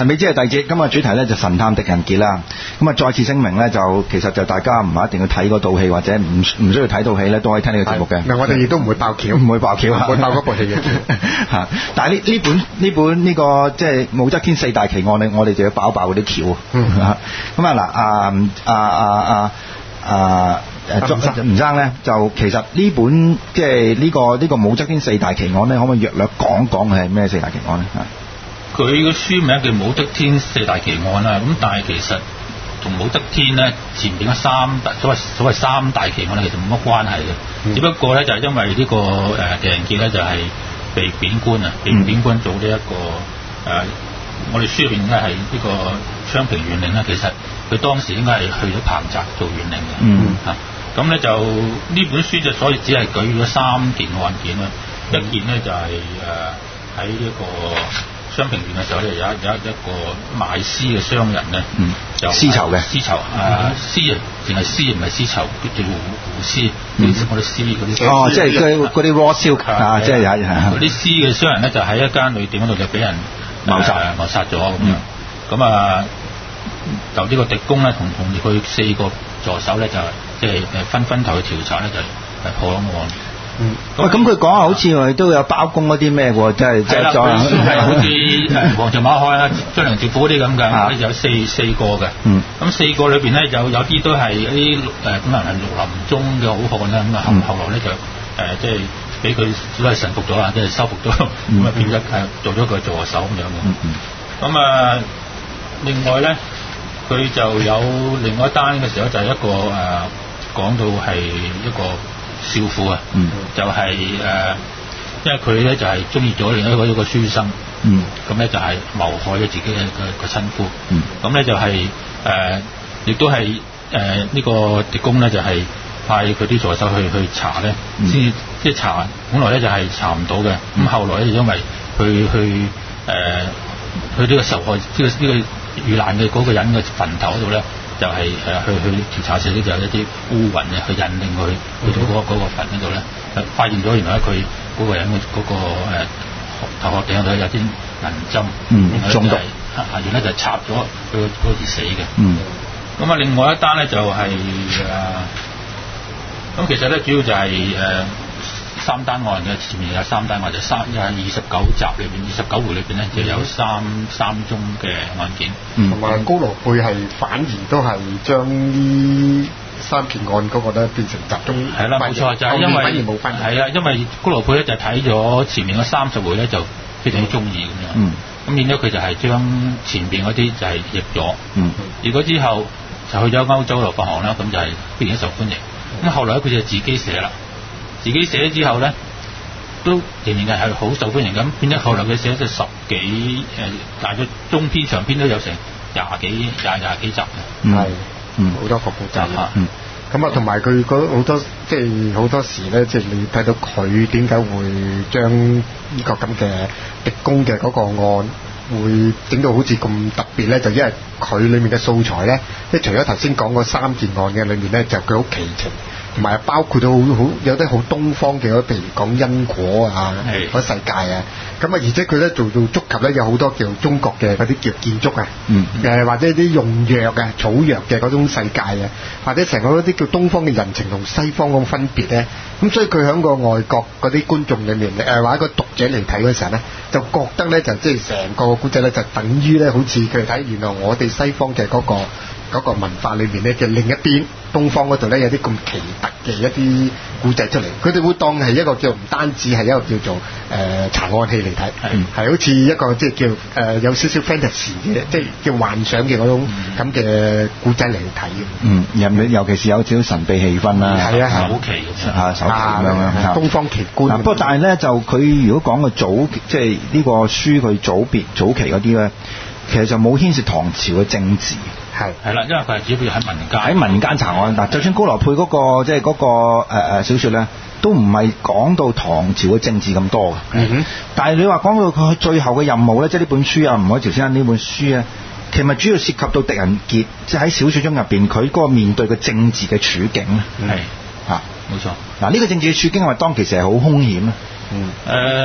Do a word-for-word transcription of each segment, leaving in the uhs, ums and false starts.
神秘之夜第二節，今日主題咧就神探狄仁傑啦。咁啊，再次聲明咧，就其實就大家唔係一定要睇嗰套戲，或者唔唔需要睇套戲咧，都可以聽呢個節目嘅。 嗱，我哋亦都唔會爆橋， 唔會爆橋， 唔會爆嗰部戲嘅。 嚇！但係呢呢本呢本呢個即係武則天四大奇案咧，我哋就要爆爆嗰啲橋。嗯嚇。咁啊嗱，啊啊啊啊啊誒吳生咧，就其實呢本即係呢個呢個武則天四大奇案咧，可唔可以略略講講係咩四大奇案咧？ 佢個書名叫《武則天四大奇案》啦，咁但係其實同武則天咧前邊嘅三大所謂所謂三大奇案咧，其實冇乜關係嘅，嗯、只不過咧就係因為呢、這個誒狄仁傑咧就係被貶官啊，被貶官做呢、這、一個誒、呃，我哋書入邊咧係呢個昌平縣令咧，其實佢當時應該係去咗彭澤做縣令嘅，嗯嚇，咁咧就呢本書就所以只係舉咗三件案件啦，嗯、一件咧就係誒喺呢個昌平縣嘅時候咧，有一有一一個賣絲嘅商人咧，嗯，就絲綢嘅絲綢啊，絲啊，淨係絲唔係絲綢，叫做胡絲，你識嗰啲絲嗰啲哦，即係嗰嗰啲 raw silk 啊，即係有嗰啲絲嘅商人咧，就喺一間旅店嗰度就俾人謀殺謀殺咗咁樣，咁啊就呢個狄公咧同同佢四個助手咧就即係誒分分頭去調查咧，就係破咗案。 嗯，喂，咁佢講下好似佢都有包公嗰啲咩喎，即係即係係好似誒王朝馬漢啊、張良趙虎嗰啲咁嘅，有四四個嘅。嗯，咁四個裏邊咧有有啲都係一啲誒可能係綠林中嘅好漢啦，咁啊後後來咧就誒即係俾佢都係臣服咗啦，即係收服咗，咁啊變咗誒做咗佢助手咁樣嘅。嗯嗯。咁啊，另外咧佢就有另外一單嘅時候就係一個誒講到係一個少婦啊，嗯、就係、是、誒、呃，因為佢咧就係中意咗另一個一個書生，咁咧、嗯、就係謀害咗自己嘅個親夫，咁咧、嗯、就係、是、誒、呃，亦都係誒呢個狄公咧就係派佢啲助手去去查咧，先即係查，本來咧就係查唔到嘅，咁、嗯、後來咧因為去去誒、呃、去呢個受害呢、這個呢、這個遇難嘅嗰個人嘅墳頭嗰度咧。就係誒去去調查時咧，就有一啲烏雲嘅去引領佢去到嗰嗰個墳嗰度咧，發現咗原來佢嗰個人嘅嗰個誒頭殼頂嗰度有啲銀針，嗯，中毒，啊，原來就係插咗佢嗰時死嘅。嗯，咁啊，另外一單咧就係誒，咁其實咧主要就係誒三單案嘅，前面有三單案，就三有二十九集裏邊，二十九回裏邊咧就有三三宗嘅案件。嗯， 同埋高羅貝係反而都係將呢三件案嗰個咧變成集中。 係啦，冇錯，就係因為反而冇分。 係啦，因為高羅貝咧就睇咗前面嗰三十回咧就非常之中意咁樣。嗯。咁變咗佢就係將前邊嗰啲就係譯咗。嗯。如果之後就去咗歐洲度發行啦，咁就係非常之受歡迎。咁後來佢就自己寫啦。自己寫咗之後咧，都仍然係係好受歡迎咁。變咗後來佢寫咗十幾誒，大約中篇長篇都有成廿幾廿廿幾集嘅。係， 嗯，好多個故仔啊。嗯，咁啊，同埋佢嗰好多即係好多時咧，即係你睇到佢點解會將呢個咁嘅狄公嘅嗰個案會整到好似咁特別咧？就因為佢裡面嘅素材咧，即係除咗頭先講嗰三件案嘅裏面咧，就佢好奇情。同埋包括到好好有啲好東方嘅，譬如講因果啊，嗰世界啊，咁啊，而且佢咧做到觸及咧有好多叫中國嘅嗰啲叫建築啊，誒、嗯呃、或者啲用藥啊、草藥嘅嗰種世界啊，或者成個嗰啲叫東方嘅人情同西方嗰種分別咧，咁所以佢喺個外國嗰啲觀眾裏面誒、呃、或者個讀者嚟睇嗰時候咧，就覺得咧就即係成個古仔咧就等於咧好似佢睇原來我哋西方嘅嗰、嗰個。嗰個文化裏面咧嘅另一邊，東方嗰度咧有啲咁奇特嘅一啲古仔出嚟，佢哋會當係一個叫唔單止係一個叫做誒、呃、查案戲嚟睇，係係好似一個即係叫誒、呃、有少少 fantasy 嘅，即係叫幻想嘅嗰種咁嘅古仔嚟睇嘅。嗯， 尤尤其是有少少神秘氣氛啦， 係啊， 首期啊首期咁樣啦， 東方奇觀。 不過但係咧就佢如果講個早即係呢個書佢早別早期嗰啲咧，其實就冇牽涉唐朝嘅政治。 係係啦，因為佢係主要喺民間喺民間查案。嗱，就算高羅佩嗰、那個即係嗰個誒誒、呃、小説咧，都唔係講到唐朝嘅政治咁多嘅。嗯哼。但係你話講到佢最後嘅任務咧，即係呢本書啊，吳海潮先生呢本書啊，其實主要涉及到狄仁傑，即係喺小説中入邊佢嗰個面對嘅政治嘅處境咧。係、嗯、啊， 冇錯。 嗱，呢個政治嘅處境係咪當其時係好兇險咧？ 嗯。誒、呃，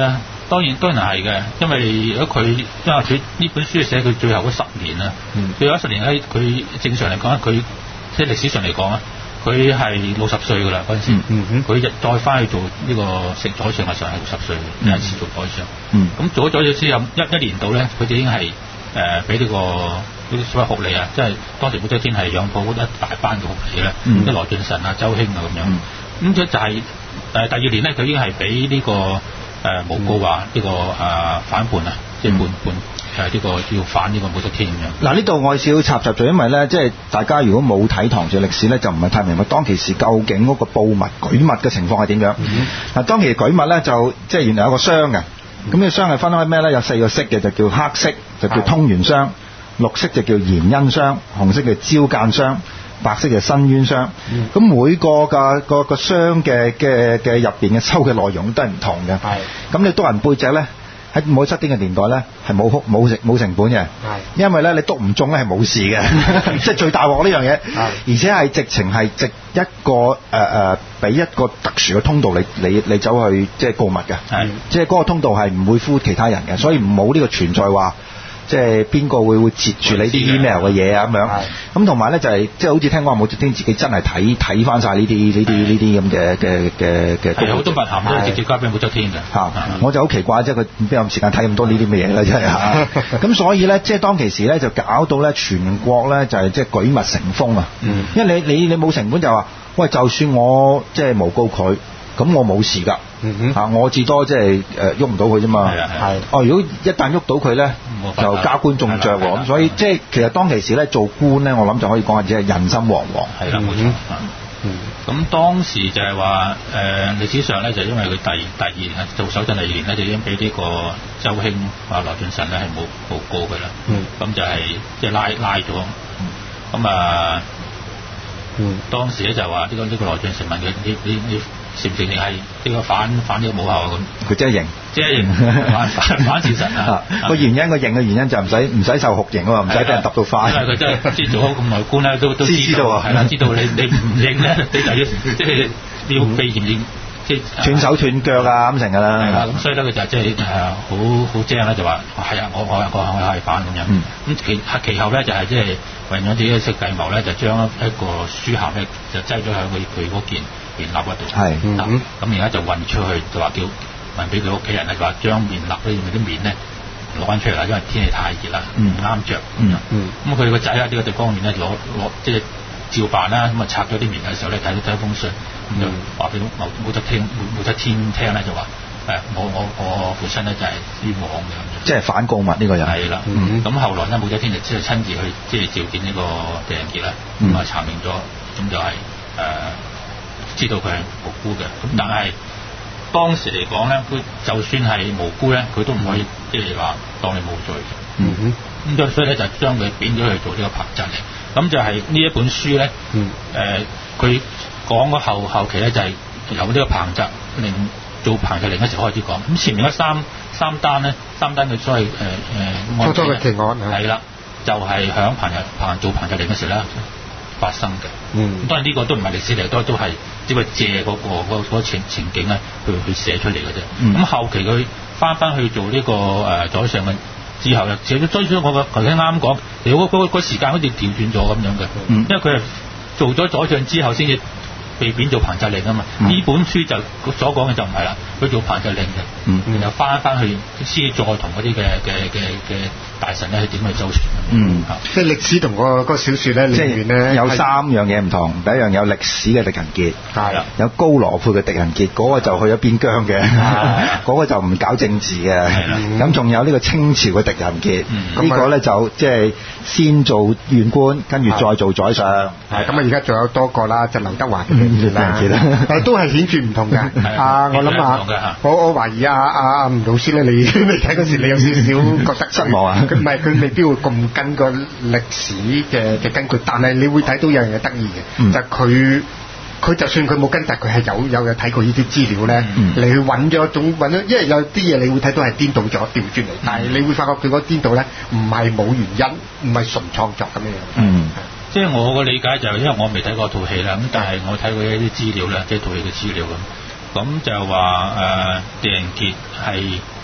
當然當然係嘅，因為如果佢因為佢呢本書寫佢最後嗰十年啦，嗯、最後十年咧，佢正常嚟講，佢即係歷史上嚟講啊，佢係六十歲㗎啦嗰陣時，佢、嗯嗯、再翻去做呢個食宰相嘅時候係六十歲，第一次做宰相。咁、嗯、做咗宰相之後一一年度咧，佢哋已經係誒俾呢個呢啲所謂酷吏啊，即係當時武則天係養抱一大班嘅酷吏咧，即係羅俊臣啊、周興啊咁樣。咁即就係、是、誒、呃、第二年咧，佢已經係俾呢個誒誣告話呢個誒、呃、反叛啊，即係叛叛。係呢、這個要反呢個武則天咁樣。嗱呢度我少少插雜咗，因為咧即係大家如果冇睇唐朝歷史咧，就唔係太明白當其時究竟嗰個報物舉物嘅情況係點樣。嗱、嗯、當其時舉物咧就即係原來有個霜嘅，咁、嗯、呢個霜係分開咩咧？有四個色嘅，就叫黑色，就叫通元霜；綠色就叫延恩霜；紅色就招間霜；白色就申冤霜。咁、嗯、每個嘅個個霜嘅嘅嘅入邊嘅收嘅內容都係唔同嘅。係。咁你督人背脊咧？喺武則天嘅年代咧，係冇冇成冇成本嘅，因為咧你督唔中咧係冇事嘅，即係最大鑊呢樣嘢，而且係直情係直一個誒誒俾一個特殊嘅通道你你你走去即係告密嘅，即係嗰個通道係唔會呼其他人嘅，所以唔冇呢個存在話。即係邊個會會截住你啲 email 嘅嘢啊咁樣，咁同埋咧就係即係好似聽講話武則天自己真係睇睇翻晒呢啲呢啲呢啲咁嘅嘅嘅嘅。係好多密函都係直接交俾武則天嘅。嚇，我就好奇怪，即係佢邊有時間睇咁多呢啲咩嘢咧？真係嚇。咁所以咧，即係當其時咧就搞到咧全國咧就係即係舉物成風啊。嗯。因為你你你冇成本就話，喂，就算我即係誣告佢，咁我冇事㗎。嗯哼，嚇我至多即係誒喐唔到佢啫嘛，係哦。如果一旦喐到佢咧，就加官中爵喎。咁所以即係其實當其時咧做官咧，我諗就可以講係即係人心惶惶。係啦，冇錯。嗯，咁當時就係話誒歷史上咧，就因為佢第第二年做首陣第二年咧，就已經俾呢個周興啊羅俊臣咧係冇報告佢啦。嗯，咁就係即係拉拉咗。咁啊，嗯，當時咧就話呢個呢個羅俊臣問佢你你你。承唔承認係呢個反反呢個母校啊？咁佢真係認，真係認反反反事實啊！個原因個認嘅原因就唔使唔使受酷刑啊嘛，唔使俾人揼到快。因為佢真係知做咗咁耐官咧，都都知道啊，係啦，知道你你唔認咧，你就要即係要被嚴刑，即係斷手斷腳啊咁成㗎啦。係啦，咁所以咧佢就即係誒好好精咧，就話係啊，我我我我係反咁樣。咁其其後咧就係即係為咗自己識計謀咧，就將一個書函咧就擠咗喺佢佢嗰件棉衲嗰度，係咁而家就運出去，就話叫運俾佢屋企人咧，就話將棉衲嗰啲棉咧攞翻出嚟啦，因為天氣太熱啦，唔啱着。咁佢個仔喺呢個地方面咧攞攞即係照辦啦，咁啊拆咗啲棉嘅時候咧，睇到睇一封信，咁就話俾武則天武則天聽咧，就話誒我我我父親咧就係冤枉嘅，即係反告密呢個人。係啦，咁後來咧武則天就即係親自去即係召見呢個狄仁傑啦，咁啊查明咗，咁就係誒。知道佢係無辜嘅，咁但係當時嚟講咧，佢就算係無辜咧，佢都唔可以即係話當你冇罪嘅。嗯哼，咁所以咧就將佢貶咗去做呢個彭澤令。咁就係呢一本書咧，誒佢講嗰後後期咧就係由呢個彭澤令做彭澤令嗰時開始講。咁前面嗰三三單咧，三單嘅所謂誒誒案件嘅奇案係啦，就係響彭澤彭做彭澤令嗰時咧發生嘅。嗯，當然呢個都唔係歷史嚟，都都係只係借嗰、嗰個嗰、嗰個情情景咧去去寫出嚟嘅啫。咁、嗯、後期佢翻翻去做呢、呢個誒宰相嘅之後，又寫咗追咗我個頭先啱講，其實嗰嗰個時間好似調轉咗咁樣嘅。嗯，因為佢係做咗宰相之後先至被貶做彭澤令啊嘛。呢、嗯、本書就所講嘅就唔係啦，佢做彭澤令嘅，嗯，然後翻翻去先再同嗰啲嘅嘅嘅嘅大臣咧去點去周旋。嗯， 即係歷史同、嗰個、嗰個小説咧，即係咧有三樣嘢唔同。第一樣有歷史嘅狄仁傑，係啦，有高羅佩嘅狄仁傑，嗰、嗰個就去咗邊疆嘅，嗰個就唔搞政治嘅。咁仲有呢個清朝嘅狄仁傑，嗯、呢個咧就即係先做縣官，跟住再做宰相。 係咁啊！而家仲有多個啦，就劉德華嘅狄仁傑啦，但係都係顯著唔同嘅。啊，我諗下，我我懷疑啊啊啊吳老師咧，你你睇嗰時你有少少覺得失望啊？佢唔係佢未必會咁跟個歷史嘅嘅根據，但係你會睇到有樣嘢得意嘅，嗯、就係佢佢就算佢冇跟，但係佢係有有有睇過呢啲資料咧，嗯、你去揾咗一種揾咗，因為有啲嘢你會睇到係顛倒咗調轉嚟，嗯、但係你會發覺佢嗰顛倒咧唔係冇原因，唔係純創作咁樣樣。嗯， 即係我個理解就係、是、因為我未睇過套戲啦，咁但係我睇過一啲資料啦，即係套戲嘅資料咁，咁就話誒狄仁傑係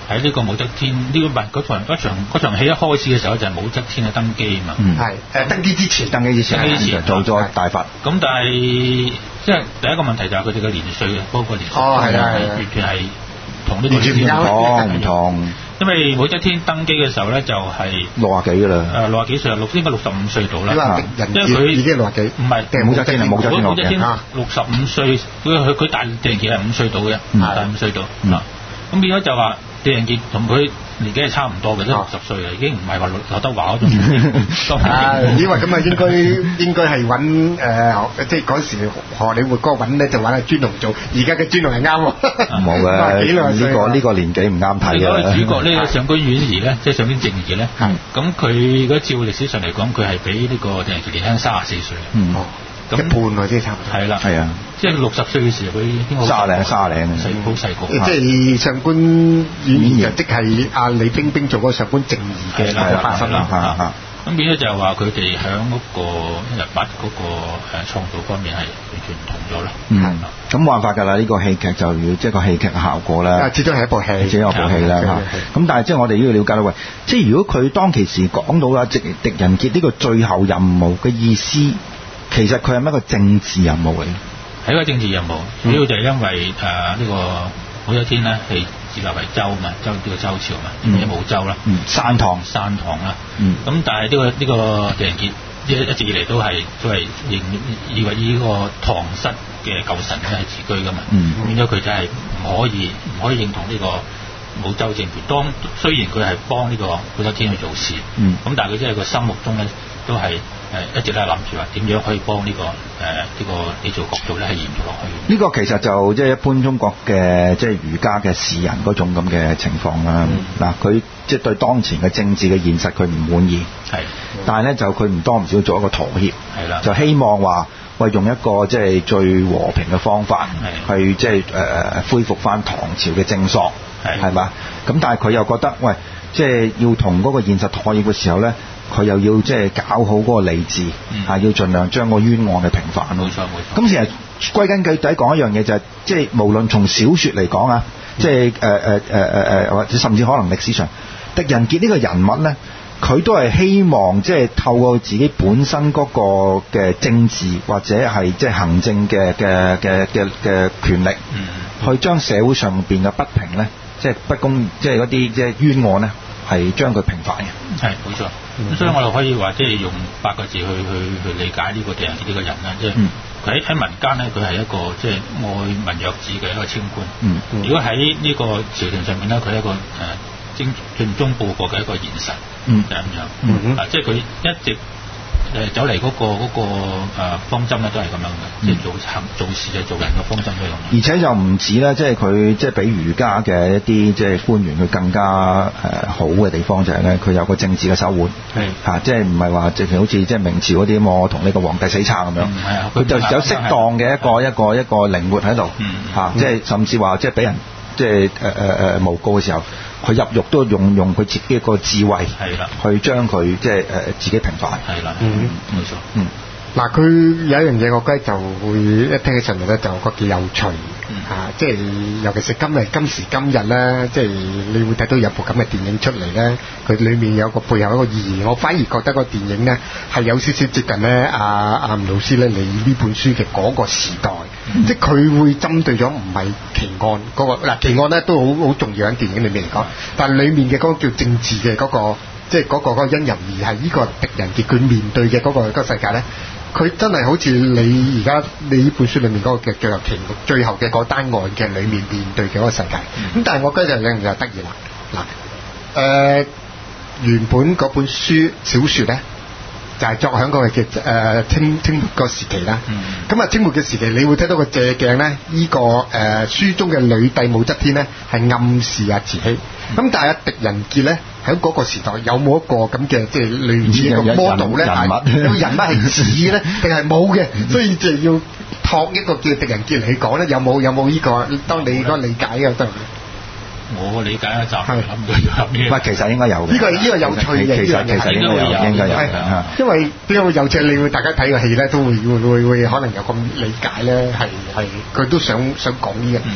喺呢個武則天呢個文嗰場嗰場嗰場戲一開始嘅時候就係武則天嘅登基啊嘛。 嗯，係誒登基之前， 登基之前，登基之前做咗大法。 咁但係即係第一個問題就係佢哋嘅年歲啊，嗰個年歲哦係啊係啊， 完全係同呢個唔同唔同。 因為武則天登基嘅時候咧就係六啊幾㗎啦。 誒六啊幾歲啊，六應該六十五歲到啦。 因為佢已經六啊幾。唔係武則天係武則天武則天六十五歲，佢佢佢大狄仁傑係五歲到嘅，大五歲到。咁變咗就話狄仁傑同佢年紀係差唔多嘅，即係六十歲啊，已經唔係話劉德華嗰種。 係，因為咁啊，應該應該係揾誒，即係嗰時荷里活嗰個揾咧，就揾阿尊龍做。而家嘅尊龍係啱喎。 冇嘅，呢個呢個年紀唔啱睇嘅。 主角呢個上官婉兒咧，即係上官靜兒咧，咁佢如果照歷史上嚟講，佢係比呢個狄仁傑年輕三十四歲。 嗯。 一半喎，即係差唔多。 係啦。 係啊。即係六十歲嘅時候，佢應該卅零卅零細好細個。 即係上官婉兒就即係阿李冰冰做嗰個上官靜兒嘅嗰個化身啦。 嚇咁變咗就係話佢哋喺嗰個日筆嗰個誒創造方面係完全唔同咗啦。 嗯。咁冇辦法㗎啦，呢個戲劇就要即係個戲劇嘅效果啦。 啊，始終係一部戲， 始終係一部戲啦嚇。咁但係即係我哋都要了解到，喂，即係如果佢當其時講到啦，狄狄仁傑呢個最後任務嘅意思，其實佢係乜一個政治任務嚟？ 係一個政治任務，主要就係因為誒呢個武則天咧係自立為州嘛，州呢個周朝嘛，變咗武州啦， 山唐山唐啦。 嗯。 咁但係呢個呢個狄仁傑一一直以嚟都係都係認以為呢個唐室嘅舊臣咧係自居噶嘛。 嗯。 變咗佢就係唔可以唔可以認同呢個武州政權。當雖然佢係幫呢個武則天去做事， 嗯。 咁但係佢真係個心目中咧都係。誒一直咧諗住話點樣可以幫呢、這個誒呢、呃這個李造國做咧係延續落去。呢個其實就即係一般中國嘅即係儒家嘅士人嗰種咁嘅情況啦。嗱、嗯，佢即係對當前嘅政治嘅現實佢唔滿意，係，但係咧就佢唔多唔少做一個妥協，係啦，就希望話喂用一個即係最和平嘅方法去即係誒恢復翻唐朝嘅正朔，係係嘛？咁但係佢又覺得喂，即係要同嗰個現實妥協嘅時候咧。佢又要即係搞好嗰個理智，嚇、嗯、要盡量將個冤案嘅平反。冇錯冇錯。咁其實歸根究底講一樣嘢就係、是，即係無論從小説嚟講啊，嗯、即係誒誒誒誒誒，或者甚至可能歷史上，狄仁傑呢個人物咧，佢都係希望即係透過自己本身嗰個嘅政治或者係即係行政嘅嘅嘅嘅嘅權力，嗯、去將社會上邊嘅不平咧，即係不公，即係嗰啲即係冤案咧，係將佢平反嘅。係冇錯。咁、嗯、所以我哋可以話，即係用八個字去去去理解呢個狄仁傑呢個人啦，即係佢喺喺民間咧，佢係一個即係愛民若子嘅一個清官。嗯嗯、如果喺呢個朝廷上面咧，佢係一個誒精盡忠報國嘅一個賢臣，嗯、就係咁樣。嗯嗯、啊，即係佢一直誒走嚟嗰、那個嗰、那個呃、方針咧，都係咁樣嘅，嗯、即係做行做事就做人嘅方針都係咁。而且就唔止啦，即係佢即係比儒家嘅一啲即係官員佢更加誒、呃、好嘅地方就係咧，佢有個政治嘅手腕，係嚇、啊，即係唔係話直情好似即係明朝嗰啲咁，我同呢個皇帝死撐咁樣，係啊、嗯，佢就有適當嘅一個一個一個靈活喺度，嚇，即係甚至話即係俾人即係誒誒誒誣告嘅時候。佢入獄都用用佢自己一個智慧，係啦，去將佢即係誒自己平反，係啦，嗯，冇錯，嗯， 嗱，佢有一樣嘢，我覺得就會一聽起上嚟咧，就覺得幾有趣，嗯、啊，即係尤其是今日今時今日咧，即係你會睇到有部咁嘅電影出嚟咧，佢裏面有個背後一個意義，我反而覺得個電影咧係有少少接近咧，阿阿吳老師咧，你呢本書嘅嗰個時代。嗯、即係佢會針對咗唔係奇案嗰、嗰個嗱，奇案咧都好好重要喺電影裏面嚟講，但係裡面嘅嗰個叫政治嘅嗰、嗰個即係嗰個嗰個因人而係呢個狄仁傑佢面對嘅嗰、嗰個嗰個世界咧，佢真係好似你而家你呢本書裏面嗰個嘅叫做奇最後嘅嗰單案嘅裡面面對嘅嗰個世界。咁、嗯、但係我覺得就有樣嘢得意啦，嗱誒、呃、原本嗰本書小説咧。就係作喺嗰個嘅誒清清末個時期啦，咁啊、嗯、清末嘅時期，你會睇到個借鏡咧，呢、這個誒、呃、書中嘅女帝武則天咧係暗示阿慈禧，咁、嗯、但係阿狄仁傑咧喺嗰個時代有冇一個咁嘅即係類似一個 model 咧？人物人物係似咧，定係冇嘅？所以就要託一個叫狄仁傑嚟講咧，有冇有冇呢、這個？當你嗰個理解嘅得。 我理解一集諗到要諗咩？ 唔係，其實應該有嘅。 呢個呢個有趣嘅， 其實其實應該有，應該有。係因為點解會有趣？你會大家睇個戲咧，都會會會會可能有咁理解咧，係係佢都想想講呢樣嘢。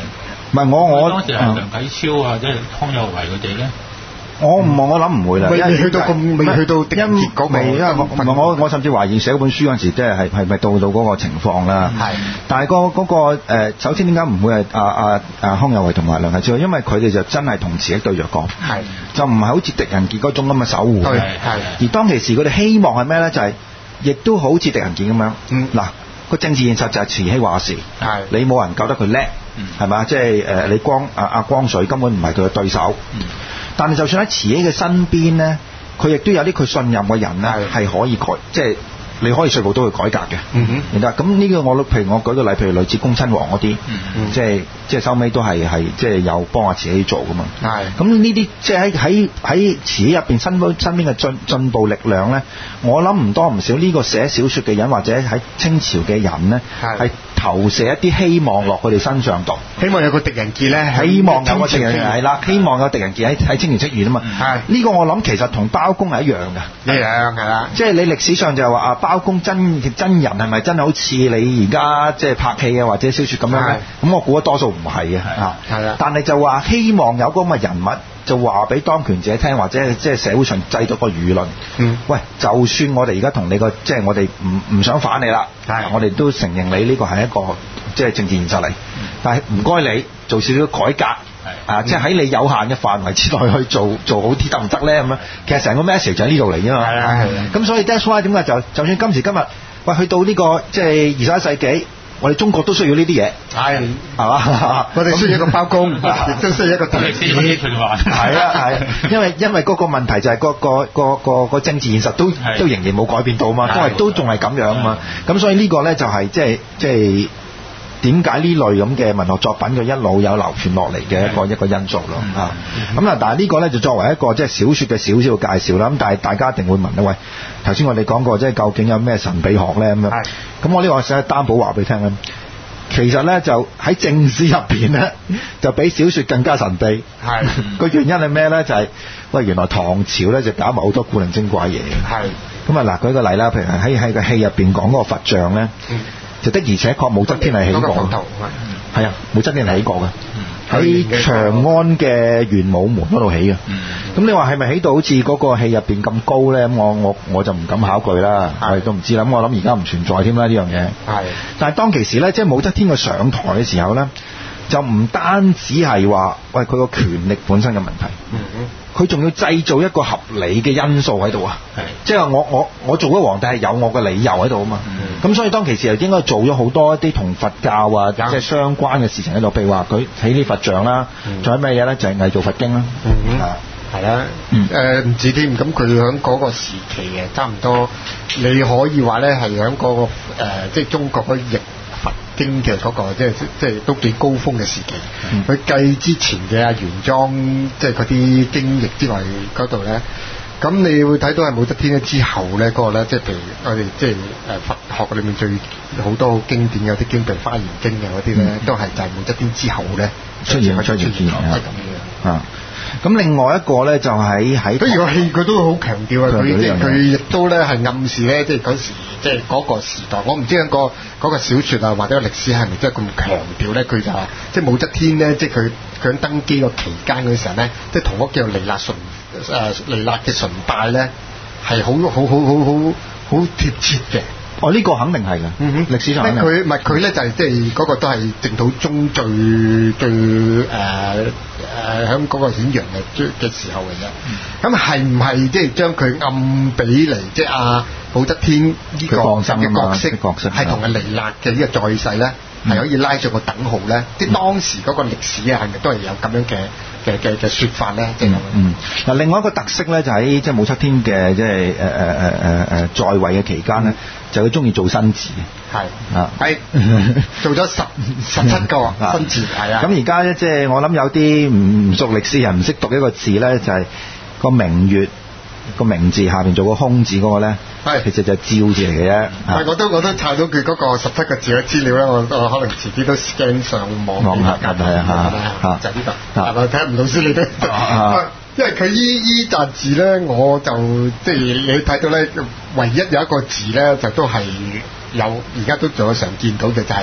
唔係我我當時係梁啟超啊，即係康有為佢哋咧。 我唔我諗唔會啦， 未去到咁，未去到敵人結嗰個。 因為我唔係我我甚至懷疑寫嗰本書嗰陣時，即係係係咪到到嗰個情況啦？ 係。 但係個嗰個誒，首先點解唔會係阿阿阿康有為同埋梁啟超？因為佢哋就真係同時一對著講， 係就唔係好似敵人傑嗰種咁嘅守護。 係係。 而當其時佢哋希望係咩咧？就係亦都好似敵人傑咁樣。嗯。嗱，個政治現實就係慈禧話事。係。你冇人救得佢叻，係嘛？即係誒，你光阿阿光緒根本唔係佢嘅對手。嗯。但係就算喺慈禧嘅身邊咧，佢亦都有啲佢信任嘅人咧，係可以改，即係你可以說服到佢改革嘅。嗯哼，明白？咁呢個我譬如我舉個例，譬如類似恭親王嗰啲，嗯、即係即係收尾都係係即係有幫阿慈禧做噶嘛。係。咁呢啲即係喺喺喺慈禧入邊身身邊嘅進進步力量咧，我諗唔多唔少呢個寫小説嘅人或者喺清朝嘅人咧，係投射一啲希望落佢哋身上度， 希望有個敵人傑咧， 希望有個敵人傑係啦，希望有敵人傑喺喺清朝出現啊嘛。係呢個我諗其實同包公係一樣嘅， 一樣係啦。 即係你歷史上就係話啊，包公真真人係咪真係好似你而家即係拍戲啊或者小説咁樣咧？咁我估得多數唔係嘅嚇。係啦。但係就話希望有嗰咁嘅人物，就話俾當權者聽，或者即係社會上製造個輿論。嗯。喂，就算我哋而家同你個即係我哋唔唔想反你啦，係我哋都承認你呢個係一個即係政治現實嚟。嗯、但係唔該你做少少改革。啊！即係喺你有限嘅範圍之內去做做好啲得唔得咧？咁樣其實成個 message 就喺呢度嚟啫嘛。係啊係啊。咁所以 that's why 點解就就算今時今日，喂去到呢、呢個即係二十一世紀，我哋中國都需要呢啲嘢。係係嘛？ 我哋需要一個包公，亦都需要一個歷史循環。 係啊係，因為因為嗰個問題就係、嗰個、嗰個、嗰個、嗰個政治現實都都仍然冇改變到嘛，因為都仲係咁樣嘛。咁所以呢個咧就係即係即係。點解呢類咁嘅文學作品佢一路有流傳落嚟嘅一個一個因素咯啊！咁啊，但係呢個咧就作為一個即係小説嘅少少嘅介紹啦。咁但係大家一定會問啦，喂，頭先我哋講過即係究竟有咩神秘學咧咁樣？咁我呢個想擔保話俾你聽啦。其實咧就喺正史入邊咧，就比小説更加神秘。係個原因係咩咧？就係、是、喂，原來唐朝咧就搞埋好多古靈精怪嘢。係咁啊！嗱，舉個例啦，譬如喺喺個戲入邊講嗰個佛像咧。嗯就的而且確武則天係起過嘅，係啊，武則天係起過嘅，喺、嗯、長安嘅玄武門嗰度起嘅。咁、嗯、你話係咪起到好似嗰個戲入邊咁高咧？咁我我我就唔敢考據啦，我亦都唔知啦。咁我諗而家唔存在添啦呢樣嘢。係，但係當其時咧，即係武則天佢上台嘅時候咧，就唔單止係話喂佢個權力本身嘅問題。嗯佢仲要製造一個合理嘅因素喺度啊！即係話我我我做咗皇帝係有我嘅理由喺度啊嘛！咁、嗯、所以當其時就應該做咗好多一啲同佛教啊即係、就是、相關嘅事情喺度，譬如話佢起啲佛像啦，仲、嗯、有咩嘢咧？就係、是、偽造佛經啦，係啦，誒唔止添，咁佢喺嗰個時期嘅差唔多，你可以話咧係喺嗰個、呃、即係中國嗰譯佛經嘅嗰、那個即係即係都幾高峰嘅時期。佢、嗯、繼之前嘅阿玄奘即係嗰啲經譯之外嗰度咧，咁你會睇到係武則天之後咧嗰個咧，即係譬如我哋即係誒佛學裏面最好多好經典嘅啲經，譬如《華嚴經》嘅嗰啲咧，都係就係武則天之後咧出現出現係咁樣啊。咁另外一個咧就喺喺，譬如個戲佢都好強調啊，佢即係佢亦都咧係暗示咧，即係嗰時即係嗰個時代，我唔知嗰、嗰個嗰個小説啊或者個歷史係咪真係咁強調咧？佢就話即係武則天咧，即係佢佢喺登基個期間嗰時候咧，即係同嗰叫彌勒純誒彌勒嘅純拜咧係好好好好好好貼切嘅。哦，呢、這個肯定係嘅，嗯哼，歷史上咩佢唔係佢咧就係即係嗰個都係淨土宗最最誒誒喺嗰個顯揚嘅嘅時候嚟嘅。咁係唔係即係將佢暗比嚟，即係阿武則天呢個嘅角色角色係同阿彌勒嘅呢個在世咧，係、嗯、可以拉上個等號咧？即、嗯、係當時嗰個歷史啊，係咪都係有咁樣嘅嘅嘅嘅説法咧？即係咁。嗯，嗱，另外一個特色咧就喺即係武則天嘅即係誒誒誒誒誒在位嘅期間咧。嗯就佢中意做新字，係啊，係做咗十十七個新字，係啊。咁而家咧，即係我諗有啲唔唔熟歷史人唔識讀一個字咧，就係、是、個明月個明字下邊做個空字嗰個咧，係其實就係照字嚟嘅啫。係，我都我都查到佢嗰個十七個字嘅資料啦，我我可能遲啲都 scan 上網網下㗎，係啊嚇，就呢度，係咪睇唔到先你都？因為佢依依紮字咧，我就即係你睇到咧，唯一有一個字咧，就都係有而家都仲有常見到嘅，就係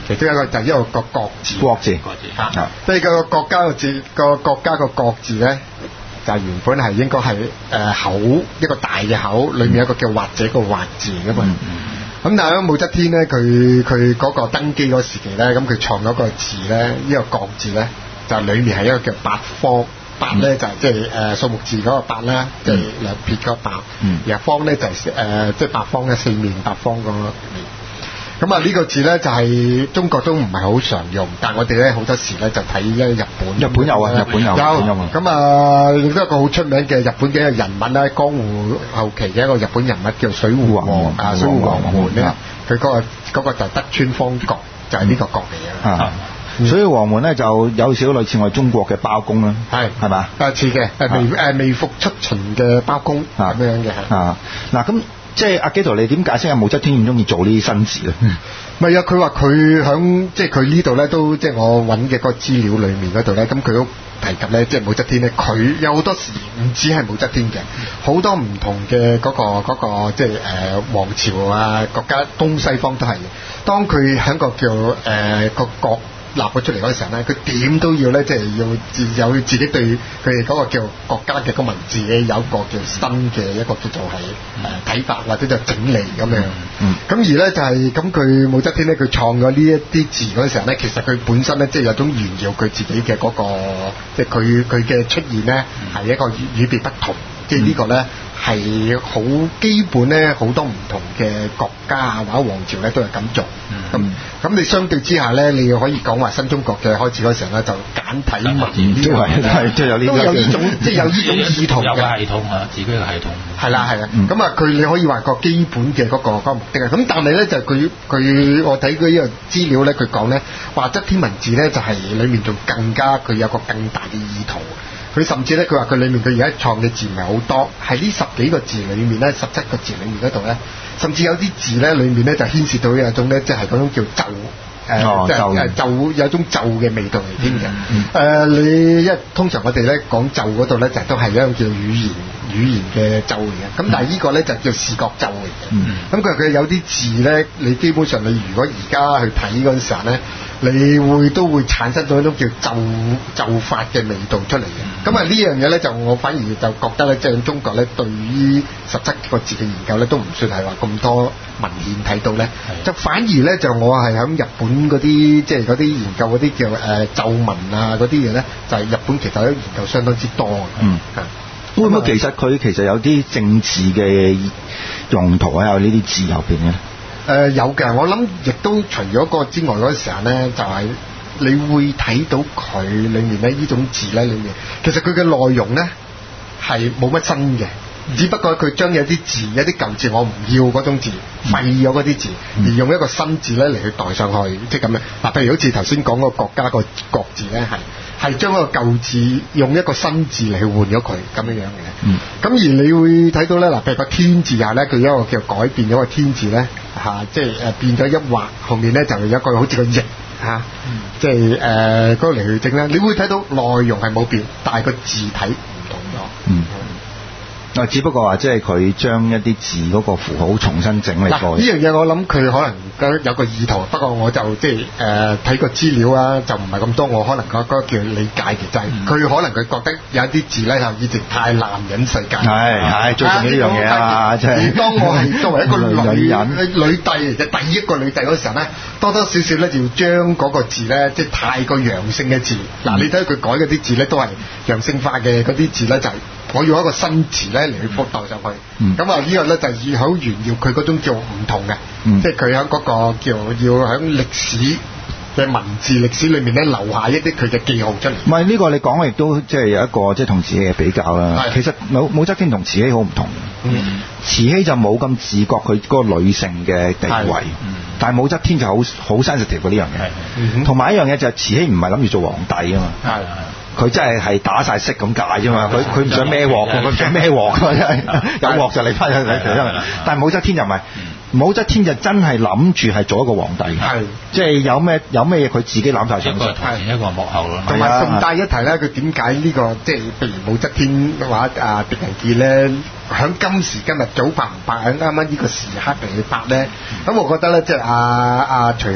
其中一個就係一個個國字， 國字嚇，即係個國家個字個國家個國字咧，就係原本係應該係誒口一個大嘅口，裏面有一個叫或者個或字㗎嘛。咁、嗯、但係咧武則天咧，佢佢嗰個登基嗰時期咧，咁佢創咗個字咧，呢、這個國字咧，就裏面係一個叫八方。八咧就係即係誒數目字嗰個八啦，即係兩撇嗰個八。嗯。然後方咧就係誒即係八方嘅四面八方嗰個面。咁啊呢個字咧就係中國都唔係好常用，但係我哋咧好多時咧就睇咧日本。 日本有啊，日本有。有。 咁啊亦都有一個好出名嘅日本嘅一個人物咧，江戶後期嘅一個日本人物叫水戶王啊，水戶王門咧，佢嗰個嗰個就德川方國，就係呢個國嚟嘅。啊。 所以黃門咧就有少少類似我哋中國嘅包公啦，係係嘛？ 啊似嘅，誒微誒微服出巡嘅包公咁樣嘅係。啊嗱咁即係阿基圖，你點解釋阿武則天咁中意做呢啲新字咧？ 唔係啊，佢話佢響即係佢呢度咧都即係我揾嘅嗰個資料裡面嗰度咧，咁佢都提及咧，即係武則天咧，佢有好多時唔止係武則天嘅，好多唔同嘅嗰個嗰個即係誒皇朝啊國家東西方都係。當佢喺個叫誒個國立咗出嚟嗰時候咧，佢點都要咧，即係要自有自己對佢哋嗰個叫國家嘅個文字嘅有一個叫新嘅一個叫做係誒睇法或者就整理咁樣。嗯。咁而咧就係咁，佢武則天咧，佢創咗呢一啲字嗰時候咧，其實佢本身咧即係有種炫耀佢自己嘅嗰個，即係佢佢嘅出現咧係一個與與別不同，即係呢個咧係好基本咧，好多唔同嘅國家啊或者皇朝咧都係咁做。咁咁你相對之下咧，你又可以講話新中國嘅開始嗰時候咧，就簡體文呢個係即係有呢都有呢種即係有呢種意圖嘅有個系統啊，自己嘅系統係啦係啦。咁啊佢你可以話個基本嘅嗰個嗰個目的啊。咁但係咧就佢佢我睇佢呢個資料咧，佢講咧話則天文字咧就係裡面仲更加佢有個更大嘅意圖。佢甚至咧，佢話佢裡面佢而家創嘅字唔係好多，係呢十幾個字裡面咧，十七個字裡面嗰度咧，甚至有啲字咧裡面咧就牽涉到有一種咧，即係嗰種叫咒誒，即係誒咒有一種咒嘅味道嚟添嘅。誒、嗯呃、你因為通常我哋咧講咒嗰度咧，就都係一種叫語言語言嘅咒嚟嘅。咁但係呢個咧就叫視覺咒嚟嘅。咁佢佢有啲字咧，你基本上你如果而家去睇嗰陣時候咧，你會都會產生咗一種叫咒咒法嘅味道出嚟嘅。咁啊呢樣嘢咧就我反而就覺得咧，即係中國咧對於十七個字嘅研究咧都唔算係話咁多文獻睇到咧，就反而咧就我係喺日本嗰啲即係嗰啲研究嗰啲叫誒咒文啊嗰啲嘢咧，就係、是、日本其實都研究相當之多嘅。嗯， 會唔會其實佢其實有啲政治嘅用途喺有呢啲字入邊嘅？誒、 呃、有嘅，我諗亦都除咗嗰個之外嗰時候咧，就係、是、你會睇到佢裡面咧呢種字咧裡面，其實佢嘅內容咧係冇乜新嘅。只不過佢將有啲字，有啲舊字我唔要嗰種字，廢咗嗰啲字，而用一個新字咧嚟去代上去，即係咁樣。嗱，譬如好似頭先講個國家個國字咧，係係將嗰個舊字用一個新字嚟去換咗佢咁樣樣嘅。嗯。咁而你會睇到咧，嗱，譬如個天字下咧，佢有一個叫改變咗個天字咧，嚇、啊，即係誒變咗一畫，後面咧就有一個好似個翼嚇，即係誒嗰個嚟去整咧，你會睇到內容係冇變，但係個字體唔同咗。嗯。 啊！只不過話即係佢將一啲字嗰個符號重新整理過。 呢樣嘢我諗佢可能有個意圖，不過我就即係誒睇個資料啊，就唔係咁多。我可能嗰個叫理解嘅就係、是、佢、嗯、可能佢覺得有一啲字咧就以前太男人世界。係係最重要呢樣嘢啊！即係、就是。當我係作為一個女女人女帝嚟嘅第一個女帝嗰時候咧，多多少少咧就要將嗰個字咧，即係太過陽性嘅字。嗱、嗯，你睇佢改嗰啲字咧，都係陽性化嘅嗰啲字咧，就係、是。我用一個新詞咧嚟去覆蓋上去，咁、嗯、啊呢個咧就係好炫耀佢嗰種叫唔同嘅、嗯，即係佢喺嗰個叫要喺歷史嘅文字歷史裏面咧留下一啲佢嘅記號出嚟。唔係呢個你講亦都即係有一個即係同慈禧嘅比較啦。其實武武則天同慈禧好唔同嘅、嗯，慈禧就冇咁自覺佢嗰個女性嘅地位，嗯、但係武則天就好好 sensitive 嗰呢樣嘢。同、嗯、埋一樣嘢就係慈禧唔係諗住做皇帝啊嘛。係佢真係係打晒色咁解啫嘛，佢佢唔想孭鑊，佢唔想孭鑊，真係有鑊就嚟翻去嚟。但係武則天就唔係，武則天就真係諗住係做一個皇帝，係即係有咩有咩嘢佢自己攬晒上身，一個台前一個幕後咯。同埋順帶一提咧，佢點解呢個即係譬如武則天嘅話啊，狄仁傑咧響今時今日早拍唔拍喺啱啱呢個時刻嚟去拍咧？咁、嗯、我覺得咧，即係阿阿徐克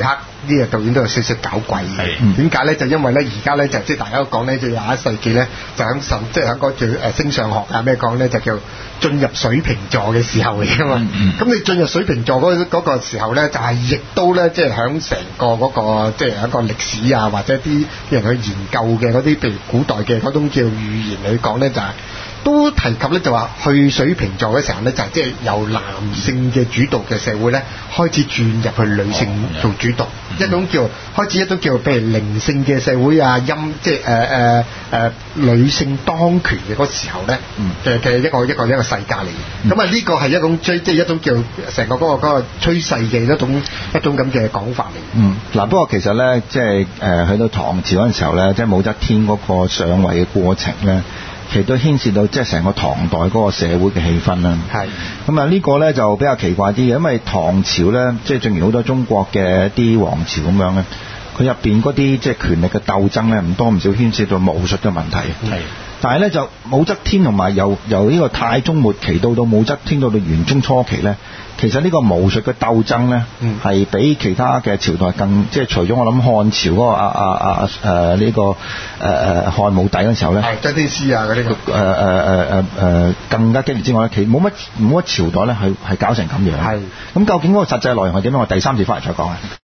呢個導演都有少少搞鬼嘅。點解咧？就因為咧而家咧就即係大家都講咧，就廿一世紀咧就喺神即係喺個叫誒星相學啊咩講咧，就叫進入水瓶座嘅時候嚟㗎嘛。咁、嗯嗯、你進入水瓶座嗰嗰個時候咧，就係、是、亦都咧即係喺成個嗰、那個即係、就是、一個歷史啊，或者啲人去研究嘅嗰啲譬如古代嘅嗰種叫語言嚟講咧，就係、是。都提及咧，就話去水瓶座嘅時候咧，就係即係由男性嘅主導嘅社會咧，開始轉入去女性做主導，嗯、一種叫開始一種叫譬如靈性嘅社會啊，陰即係誒誒誒女性當權嘅嗰時候咧嘅嘅一個一個一個世界嚟嘅。咁啊呢個係一種即係一種叫成個嗰、嗰個嗰、嗰個趨勢嘅一種一種咁嘅講法嚟。 嗯，嗱不過其實咧，即係誒去到唐朝嗰陣時候咧，即係武則天嗰個上位嘅過程咧。其實都牽涉到即係成個唐代嗰個社會嘅氣氛啦。係咁啊，呢個咧就比較奇怪啲嘅，因為唐朝咧，即係正如好多中國嘅一啲王朝咁樣咧，佢入邊嗰啲即係權力嘅鬥爭咧，唔多唔少牽涉到武術嘅問題。係，但係咧就武則天同埋由由呢個太宗末期到到武則天到到元宗初期咧，其實呢個武術嘅鬥爭咧，係、嗯、比其他嘅朝代更即係除咗我諗漢朝嗰、那個啊啊啊誒呢個誒誒漢武帝嗰陣時候咧， 係張天師啊嗰啲誒誒誒誒誒更加激烈之外咧，其實冇乜冇乜朝代咧係係搞成咁樣。係咁究竟嗰個實際內容係點樣？我第三節翻嚟再講啊。